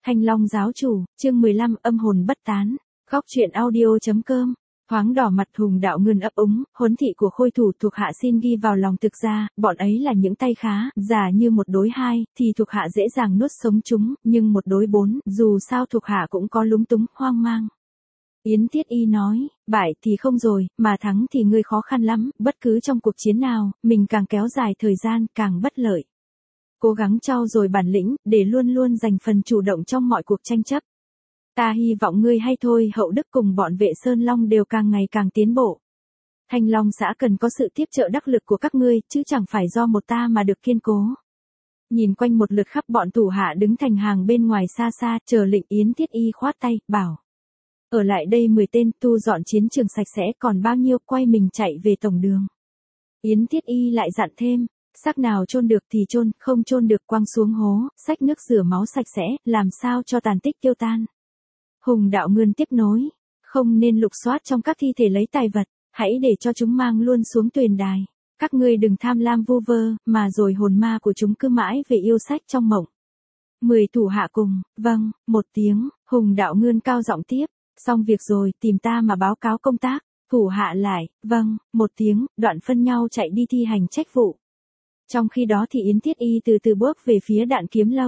Thanh Long giáo chủ, chương 15, âm hồn bất tán. Góc truyện audio.com. Thoáng đỏ mặt Hùng Đạo Ngươn ấp úng, huấn thị của Khôi Thủ thuộc hạ xin ghi vào lòng. Thực ra, bọn ấy là những tay khá, giả như một đối hai, thì thuộc hạ dễ dàng nuốt sống chúng, nhưng một đối bốn, dù sao thuộc hạ cũng có lúng túng, hoang mang. Yến Tiết Y nói, bại thì không rồi, mà thắng thì ngươi khó khăn lắm, bất cứ trong cuộc chiến nào, mình càng kéo dài thời gian, càng bất lợi. Cố gắng trau dồi bản lĩnh, để luôn luôn giành phần chủ động trong mọi cuộc tranh chấp. Ta hy vọng ngươi hay thôi Hậu Đức cùng bọn Vệ Sơn Long đều càng ngày càng tiến bộ. Thanh Long xã cần có sự tiếp trợ đắc lực của các ngươi, chứ chẳng phải do một ta mà được kiên cố. Nhìn quanh một lượt khắp bọn thủ hạ đứng thành hàng bên ngoài xa xa, chờ lệnh. Yến Tiết Y khoát tay, bảo. Ở lại đây 10 tên, tu dọn chiến trường sạch sẽ, còn bao nhiêu quay mình chạy về tổng đường. Yến Tiết Y lại dặn thêm. Xác nào chôn được thì chôn, không chôn được quăng xuống hố, xách nước rửa máu sạch sẽ, làm sao cho tàn tích tiêu tan. Hùng Đạo Ngươn tiếp nối, không nên lục soát trong các thi thể lấy tài vật, hãy để cho chúng mang luôn xuống tuyền đài. Các ngươi đừng tham lam vu vơ, mà rồi hồn ma của chúng cứ mãi về yêu sách trong mộng. 10 thủ hạ cùng, vâng, một tiếng. Hùng Đạo Ngươn cao giọng tiếp, xong việc rồi, tìm ta mà báo cáo công tác. Thủ hạ lại, vâng, một tiếng, đoạn phân nhau chạy đi thi hành trách vụ. Trong khi đó thì Yến Tiết Y từ từ bước về phía Đạn Kiếm Lâu.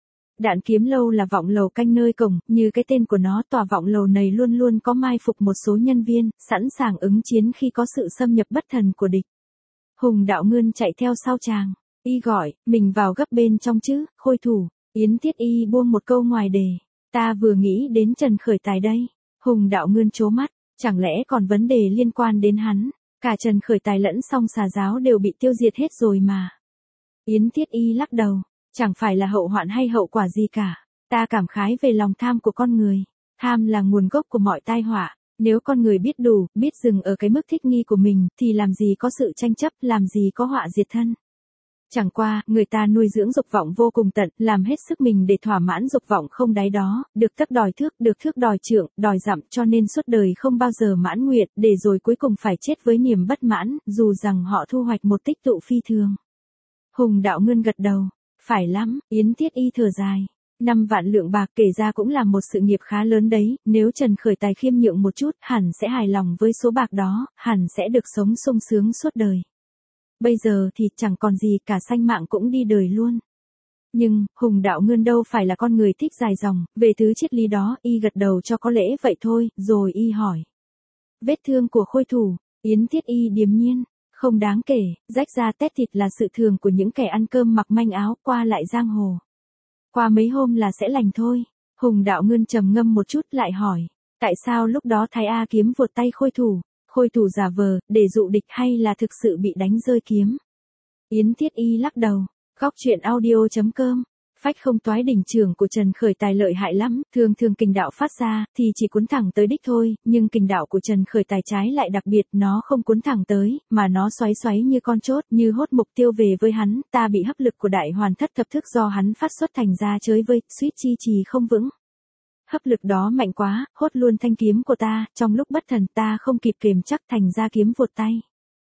Đạn Kiếm Lâu là vọng lầu canh nơi cổng, như cái tên của nó, tòa vọng lầu này luôn luôn có mai phục một số nhân viên, sẵn sàng ứng chiến khi có sự xâm nhập bất thần của địch. Hùng Đạo Ngươn chạy theo sau chàng, y gọi, mình vào gấp bên trong chứ, Khôi Thủ. Yến Tiết Y buông một câu ngoài đề, ta vừa nghĩ đến Trần Khởi Tài đây. Hùng Đạo Ngươn trố mắt, chẳng lẽ còn vấn đề liên quan đến hắn? Cả Trần Khởi Tài lẫn Song Xà Giáo đều bị tiêu diệt hết rồi mà. Yến Tiết Y lắc đầu, chẳng phải là hậu hoạn hay hậu quả gì cả. Ta cảm khái về lòng tham của con người. Tham là nguồn gốc của mọi tai họa. Nếu con người biết đủ, biết dừng ở cái mức thích nghi của mình, thì làm gì có sự tranh chấp, làm gì có họa diệt thân. Chẳng qua, người ta nuôi dưỡng dục vọng vô cùng tận, làm hết sức mình để thỏa mãn dục vọng không đáy đó, được tấc đòi thước, được thước đòi trượng, đòi dặm, cho nên suốt đời không bao giờ mãn nguyện, để rồi cuối cùng phải chết với niềm bất mãn, dù rằng họ thu hoạch một tích tụ phi thường. Hùng Đạo Ngươn gật đầu, phải lắm. Yến Tiết Y thở dài, 5 vạn lượng bạc kể ra cũng là một sự nghiệp khá lớn đấy, nếu Trần Khởi Tài khiêm nhượng một chút, hẳn sẽ hài lòng với số bạc đó, hẳn sẽ được sống sung sướng suốt đời. Bây giờ thì chẳng còn gì cả, sanh mạng cũng đi đời luôn. Nhưng, Hùng Đạo Ngươn đâu phải là con người thích dài dòng, về thứ triết lý đó, y gật đầu cho có lễ vậy thôi, rồi y hỏi. Vết thương của Khôi Thủ. Yến Tiết Y điềm nhiên, không đáng kể, rách ra tét thịt là sự thường của những kẻ ăn cơm mặc manh áo, qua lại giang hồ. Qua mấy hôm là sẽ lành thôi. Hùng Đạo Ngươn trầm ngâm một chút lại hỏi, tại sao lúc đó Thái A kiếm vuột tay Khôi Thủ? Khôi Thủ giả vờ, để dụ địch hay là thực sự bị đánh rơi kiếm? Yến Tiết Y lắc đầu, góc truyện audio.com. Phách không toái đỉnh trưởng của Trần Khởi Tài lợi hại lắm, thường thường kình đạo phát ra, thì chỉ cuốn thẳng tới đích thôi, nhưng kình đạo của Trần Khởi Tài trái lại đặc biệt, nó không cuốn thẳng tới, mà nó xoáy xoáy như con chốt, như hốt mục tiêu về với hắn, ta bị hấp lực của đại hoàn thất thập thức do hắn phát xuất thành ra chới với, suýt chi trì không vững. Hấp lực đó mạnh quá, hốt luôn thanh kiếm của ta, trong lúc bất thần ta không kịp kiềm chắc thành ra kiếm vuột tay.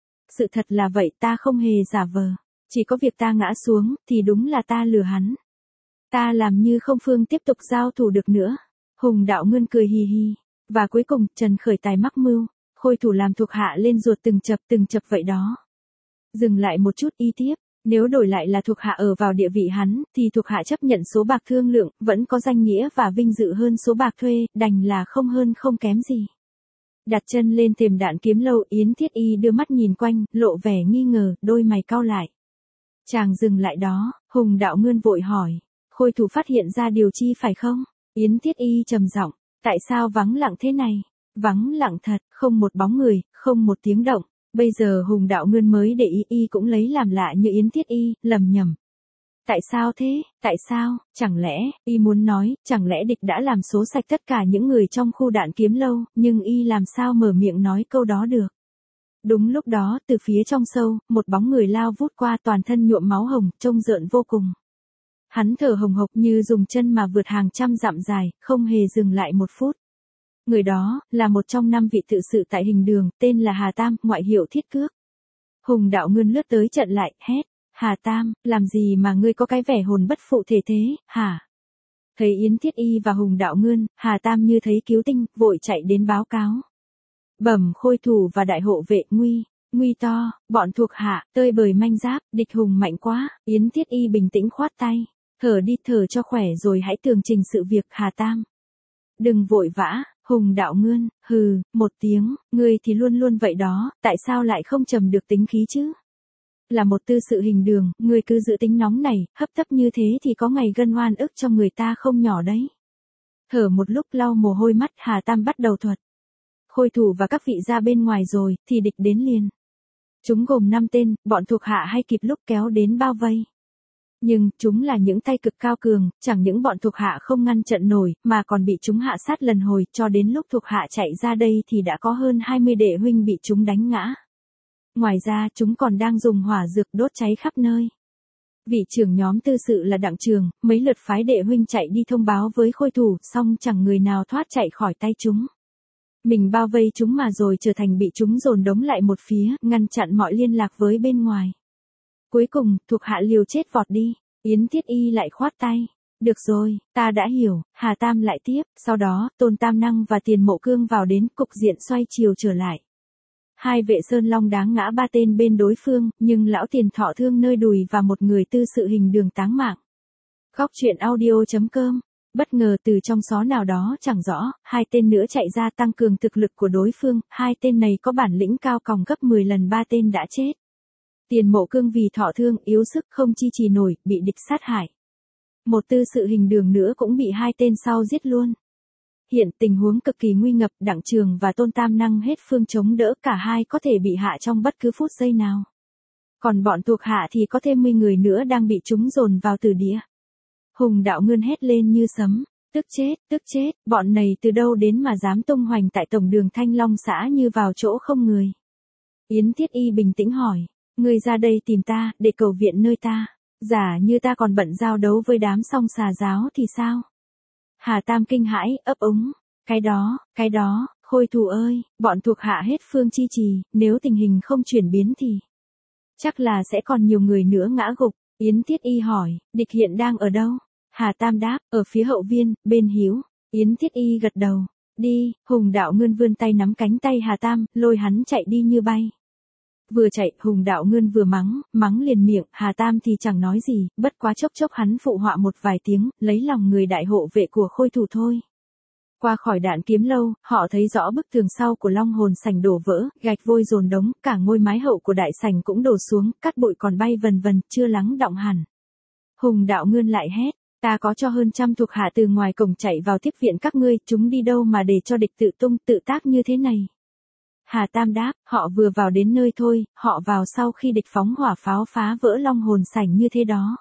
Sự thật là vậy, ta không hề giả vờ. Chỉ có việc ta ngã xuống, thì đúng là ta lừa hắn. Ta làm như không phương tiếp tục giao thủ được nữa. Hùng Đạo Ngươn cười hì hì. Và cuối cùng, Trần Khởi Tài mắc mưu. Khôi Thủ làm thuộc hạ lên ruột từng chập vậy đó. Dừng lại một chút y tiếp. Nếu đổi lại là thuộc hạ ở vào địa vị hắn, thì thuộc hạ chấp nhận số bạc thương lượng, vẫn có danh nghĩa và vinh dự hơn số bạc thuê, đành là không hơn không kém gì. Đặt chân lên thềm Đạn Kiếm Lâu, Yến Tiết Y đưa mắt nhìn quanh, lộ vẻ nghi ngờ, đôi mày cau lại. Chàng dừng lại đó, Hùng Đạo Ngươn vội hỏi, Khôi Thủ phát hiện ra điều chi phải không? Yến Tiết Y trầm giọng, tại sao vắng lặng thế này? Vắng lặng thật, không một bóng người, không một tiếng động. Bây giờ Hùng Đạo Ngươn mới để y cũng lấy làm lạ như Yến Tiết Y, lầm nhầm. Tại sao thế, tại sao, chẳng lẽ, y muốn nói, chẳng lẽ địch đã làm số sạch tất cả những người trong khu Đạn Kiếm Lâu, nhưng y làm sao mở miệng nói câu đó được. Đúng lúc đó, từ phía trong sâu, một bóng người lao vút qua, toàn thân nhuộm máu hồng, trông rợn vô cùng. Hắn thở hồng hộc như dùng chân mà vượt hàng trăm dặm dài, không hề dừng lại một phút. Người đó, là một trong 5 vị tự sự tại Hình Đường, tên là Hà Tam, ngoại hiệu Thiết Cước. Hùng Đạo Ngươn lướt tới chặn lại, hét, Hà Tam, làm gì mà ngươi có cái vẻ hồn bất phụ thể thế, hả? Thấy Yến Thiết Y và Hùng Đạo Ngươn, Hà Tam như thấy cứu tinh, vội chạy đến báo cáo. Bẩm khôi thủ và đại hộ vệ, nguy to, bọn thuộc hạ, tơi bời manh giáp, địch hùng mạnh quá. Yến Thiết Y bình tĩnh khoát tay. Thở đi thở cho khỏe rồi hãy tường trình sự việc. Hà Tam. Đừng vội vã. Hùng Đạo Ngươn, hừ, một tiếng, ngươi thì luôn luôn vậy đó, tại sao lại không trầm được tính khí chứ? Là một tư sự hình đường, ngươi cứ giữ tính nóng này, hấp tấp như thế thì có ngày gân oan ức cho người ta không nhỏ đấy. Thở một lúc lau mồ hôi mắt, Hà Tam bắt đầu thuật. Khôi thủ và các vị ra bên ngoài rồi, thì địch đến liền. Chúng gồm 5 tên, bọn thuộc hạ hay kịp lúc kéo đến bao vây. Nhưng, chúng là những tay cực cao cường, chẳng những bọn thuộc hạ không ngăn trận nổi, mà còn bị chúng hạ sát lần hồi, cho đến lúc thuộc hạ chạy ra đây thì đã có hơn 20 đệ huynh bị chúng đánh ngã. Ngoài ra, chúng còn đang dùng hỏa dược đốt cháy khắp nơi. Vị trưởng nhóm tư sự là Đặng Trường, mấy lượt phái đệ huynh chạy đi thông báo với khôi thủ, song chẳng người nào thoát chạy khỏi tay chúng. Mình bao vây chúng mà rồi trở thành bị chúng dồn đống lại một phía, ngăn chặn mọi liên lạc với bên ngoài. Cuối cùng, thuộc hạ liều chết vọt đi. Yến Thiết Y lại khoát tay. Được rồi, ta đã hiểu. Hà Tam lại tiếp. Sau đó, Tôn Tam Năng và Tiền Mộ Cương vào đến, cục diện xoay chiều trở lại. Hai vệ Sơn Long đáng ngã 3 tên bên đối phương, nhưng lão Tiền thọ thương nơi đùi và một người tư sự hình đường táng mạng. Góc truyện audio.com. Bất ngờ từ trong xó nào đó chẳng rõ, 2 tên nữa chạy ra tăng cường thực lực của đối phương. 2 tên này có bản lĩnh cao còng gấp 10 lần 3 tên đã chết. Tiền Mộ Cương vì thọ thương, yếu sức không chi trì nổi, bị địch sát hại. Một tư sự hình đường nữa cũng bị 2 tên sau giết luôn. Hiện tình huống cực kỳ nguy ngập, Đặng Trường và Tôn Tam Năng hết phương chống đỡ, cả hai có thể bị hạ trong bất cứ phút giây nào. Còn bọn thuộc hạ thì có thêm 10 người nữa đang bị chúng dồn vào tử địa. Hùng Đạo Ngươn hét lên như sấm, tức chết, bọn này từ đâu đến mà dám tung hoành tại tổng đường Thanh Long xã như vào chỗ không người. Yến Thiết Y bình tĩnh hỏi. Ngươi ra đây tìm ta, để cầu viện nơi ta. Giả như ta còn bận giao đấu với đám song xà giáo thì sao? Hà Tam kinh hãi, ấp úng. Cái đó, khôi thủ ơi, bọn thuộc hạ hết phương chi trì, nếu tình hình không chuyển biến thì chắc là sẽ còn nhiều người nữa ngã gục. Yến Thiết Y hỏi, địch hiện đang ở đâu? Hà Tam đáp, ở phía hậu viên, bên Hiếu. Yến Thiết Y gật đầu. Đi. Hùng Đạo Ngươn vươn tay nắm cánh tay Hà Tam, lôi hắn chạy đi như bay. Vừa chạy, Hùng Đạo Ngươn vừa mắng liền miệng, Hà Tam thì chẳng nói gì, bất quá chốc hắn phụ họa một vài tiếng, lấy lòng người đại hộ vệ của khôi thủ thôi. Qua khỏi đạn kiếm lâu, họ thấy rõ bức tường sau của Long Hồn sảnh đổ vỡ, gạch vôi dồn đống, cả ngôi mái hậu của đại sảnh cũng đổ xuống, cát bụi còn bay vần vần, chưa lắng đọng hẳn. Hùng Đạo Ngươn lại hét, ta có cho hơn trăm thuộc hạ từ ngoài cổng chạy vào tiếp viện các ngươi, chúng đi đâu mà để cho địch tự tung tự tác như thế này. Hà Tam đáp, họ vừa vào đến nơi thôi, họ vào sau khi địch phóng hỏa pháo phá vỡ Long Hồn sảnh như thế đó.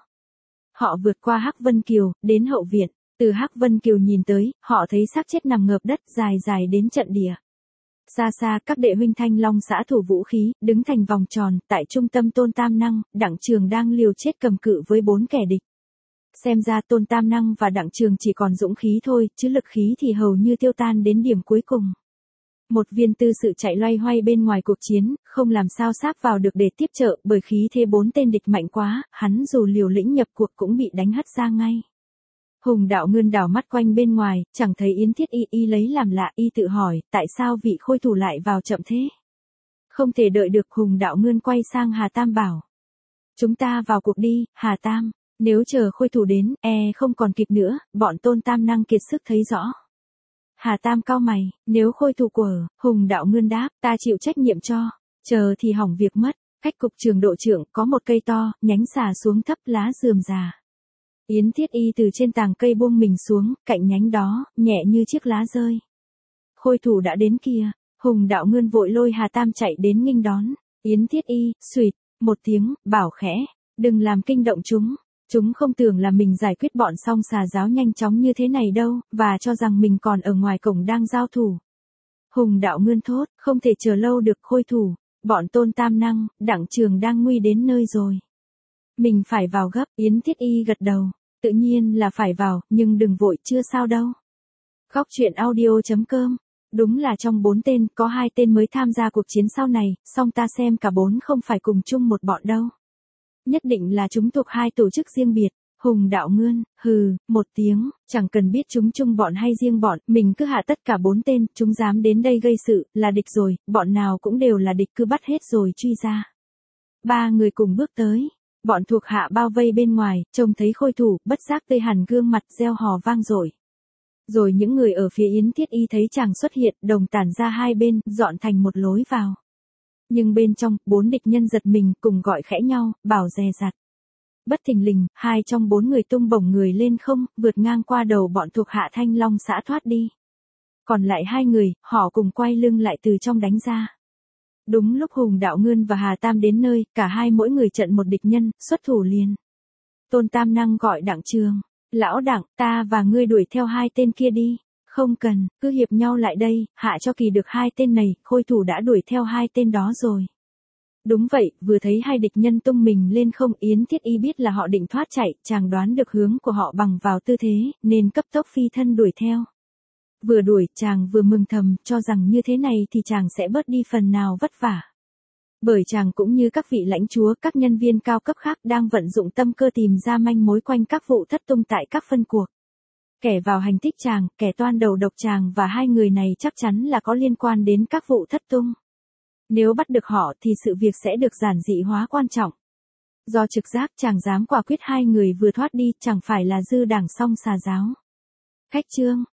Họ vượt qua Hắc Vân Kiều, đến hậu viện, từ Hắc Vân Kiều nhìn tới, họ thấy xác chết nằm ngợp đất dài đến trận địa. Xa xa các đệ huynh Thanh Long xã thủ vũ khí, đứng thành vòng tròn, tại trung tâm Tôn Tam Năng, Đặng Trường đang liều chết cầm cự với 4 kẻ địch. Xem ra Tôn Tam Năng và Đặng Trường chỉ còn dũng khí thôi, chứ lực khí thì hầu như tiêu tan đến điểm cuối cùng. Một viên tư sự chạy loay hoay bên ngoài cuộc chiến, không làm sao sáp vào được để tiếp trợ, bởi khí thế 4 tên địch mạnh quá, hắn dù liều lĩnh nhập cuộc cũng bị đánh hất ra ngay. Hùng Đạo Ngươn đảo mắt quanh bên ngoài, chẳng thấy Yến Thiết Y lấy làm lạ, y tự hỏi, tại sao vị khôi thủ lại vào chậm thế? Không thể đợi được, Hùng Đạo Ngươn quay sang Hà Tam bảo. Chúng ta vào cuộc đi, Hà Tam, nếu chờ khôi thủ đến, không còn kịp nữa, bọn Tôn Tam Năng kiệt sức thấy rõ. Hà Tam cau mày, nếu khôi thủ của, Hùng Đạo Ngươn đáp, ta chịu trách nhiệm cho, chờ thì hỏng việc mất. Cách cục trường độ trưởng có một cây to, nhánh xà xuống thấp lá rườm rà. Yến Thiết Y từ trên tàng cây buông mình xuống, cạnh nhánh đó, nhẹ như chiếc lá rơi. Khôi thủ đã đến kìa. Hùng Đạo Ngươn vội lôi Hà Tam chạy đến nghênh đón. Yến Thiết Y, xuỵt một tiếng, bảo khẽ, đừng làm kinh động chúng. Chúng không tưởng là mình giải quyết bọn song xà giáo nhanh chóng như thế này đâu, và cho rằng mình còn ở ngoài cổng đang giao thủ. Hùng Đạo Ngươn thốt, không thể chờ lâu được khôi thủ, bọn Tôn Tam Năng, Đặng Trường đang nguy đến nơi rồi. Mình phải vào gấp. Yến Thiết Y gật đầu, tự nhiên là phải vào, nhưng đừng vội, chưa sao đâu. Góc truyện audio.com. Đúng là trong 4 tên, có 2 tên mới tham gia cuộc chiến sau này, song ta xem cả 4 không phải cùng chung một bọn đâu. Nhất định là chúng thuộc 2 tổ chức riêng biệt. Hùng Đạo Ngươn, hừ, một tiếng, chẳng cần biết chúng chung bọn hay riêng bọn, mình cứ hạ tất cả 4 tên, chúng dám đến đây gây sự, là địch rồi, bọn nào cũng đều là địch, cứ bắt hết rồi truy ra. 3 người cùng bước tới. Bọn thuộc hạ bao vây bên ngoài, trông thấy Khôi Thủ, bất giác tươi hẳn gương mặt, reo hò vang dội. Rồi những người ở phía Yến Thiết Y thấy chàng xuất hiện, đồng tản ra hai bên, dọn thành một lối vào. Nhưng bên trong, 4 địch nhân giật mình, cùng gọi khẽ nhau, bảo dè dặt. Bất thình lình, 2 trong 4 người tung bổng người lên không, vượt ngang qua đầu bọn thuộc hạ Thanh Long xã thoát đi. Còn lại 2 người, họ cùng quay lưng lại từ trong đánh ra. Đúng lúc Hùng Đạo Ngươn và Hà Tam đến nơi, cả hai mỗi người trận một địch nhân, xuất thủ liền. Tôn Tam Năng gọi Đặng Trường, lão Đặng, ta và ngươi đuổi theo 2 tên kia đi. Không cần, cứ hiệp nhau lại đây, hạ cho kỳ được 2 tên này, Khôi Thủ đã đuổi theo 2 tên đó rồi. Đúng vậy, vừa thấy 2 địch nhân tung mình lên không, Yến Thiết Y biết là họ định thoát chạy, chàng đoán được hướng của họ bằng vào tư thế, nên cấp tốc phi thân đuổi theo. Vừa đuổi, chàng vừa mừng thầm, cho rằng như thế này thì chàng sẽ bớt đi phần nào vất vả. Bởi chàng cũng như các vị lãnh chúa, các nhân viên cao cấp khác đang vận dụng tâm cơ tìm ra manh mối quanh các vụ thất tung tại các phân cuộc. Kẻ vào hành thích chàng, kẻ toan đầu độc chàng và 2 người này chắc chắn là có liên quan đến các vụ thất tung. Nếu bắt được họ thì sự việc sẽ được giản dị hóa quan trọng. Do trực giác chàng dám quả quyết 2 người vừa thoát đi, chẳng phải là dư đảng song xà giáo. Khách trương,